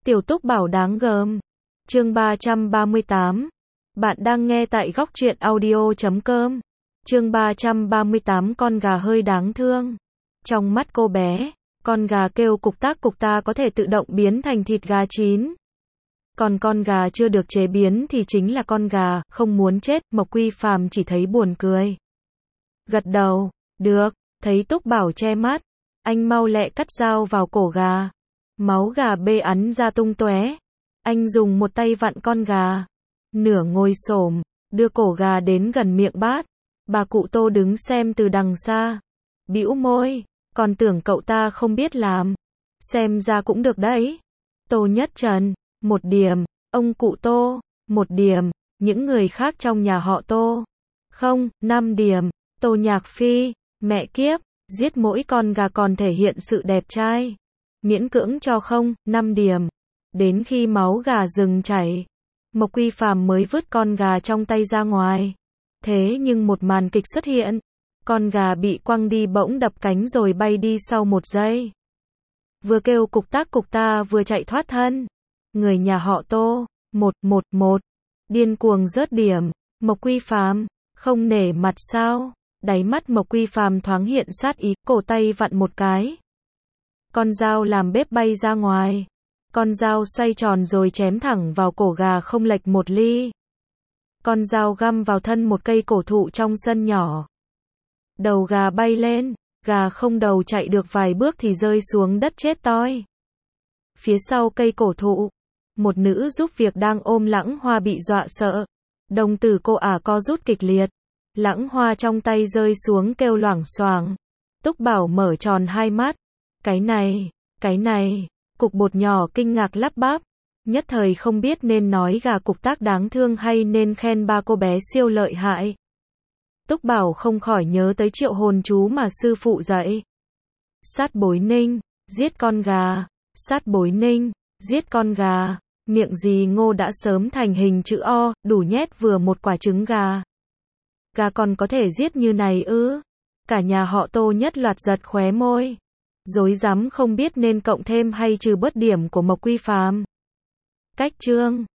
Tiểu Túc Bảo đáng gờm. Chương 338. Bạn đang nghe tại góc truyện audio.com. Chương 338 con gà hơi đáng thương. Trong mắt cô bé, con gà kêu cục ta có thể tự động biến thành thịt gà chín. Còn con gà chưa được chế biến thì chính là con gà không muốn chết. Mộc Quy Phàm chỉ thấy buồn cười. Gật đầu, được, thấy Túc Bảo che mắt, anh mau lẹ cắt dao vào cổ gà. Máu gà bê ắn ra tung tóe. Anh dùng một tay vặn con gà, nửa ngồi xổm, đưa cổ gà đến gần miệng bát. Bà cụ Tô đứng xem từ đằng xa, bĩu môi, còn tưởng cậu ta không biết làm. Xem ra cũng được đấy. Tô Nhất Trần, 1 điểm, ông cụ Tô, 1 điểm, những người khác trong nhà họ Tô, không, 5 điểm. Tô Nhạc Phi, mẹ kiếp, giết mỗi con gà còn thể hiện sự đẹp trai. Miễn cưỡng cho không, 5 điểm. Đến khi máu gà dừng chảy, Mộc Quy Phàm mới vứt con gà trong tay ra ngoài. Thế nhưng một màn kịch xuất hiện. Con gà bị quăng đi bỗng đập cánh rồi bay đi sau 1 giây. Vừa kêu cục ta vừa chạy thoát thân. Người nhà họ Tô, 111, điên cuồng rớt điểm. Mộc Quy Phàm, không nể mặt sao? Đáy mắt Mộc Quy Phàm thoáng hiện sát ý, cổ tay vặn một cái. Con dao làm bếp bay ra ngoài. Con dao xoay tròn rồi chém thẳng vào cổ gà không lệch 1 ly. Con dao găm vào thân một cây cổ thụ trong sân nhỏ. Đầu gà bay lên, gà không đầu chạy được vài bước thì rơi xuống đất chết toi. Phía sau cây cổ thụ, một nữ giúp việc đang ôm Lãng Hoa bị dọa sợ. Đồng tử cô ả co rút kịch liệt. Lãng Hoa trong tay rơi xuống kêu loảng xoảng. Túc Bảo mở tròn hai mắt. Cái này, cục bột nhỏ kinh ngạc lắp bắp. Nhất thời không biết nên nói gà cục tác đáng thương hay nên khen ba cô bé siêu lợi hại. Túc Bảo không khỏi nhớ tới triệu hồn chú mà sư phụ dạy. Sát bối ninh, giết con gà. Sát bối ninh, giết con gà. Miệng dì Ngô đã sớm thành hình chữ O, đủ nhét vừa một quả trứng gà. Gà còn có thể giết như này ư? Cả nhà họ Tô nhất loạt giật khóe môi. Rối rắm không biết nên cộng thêm hay trừ bớt điểm của Mộc Quy Phàm. Cách chương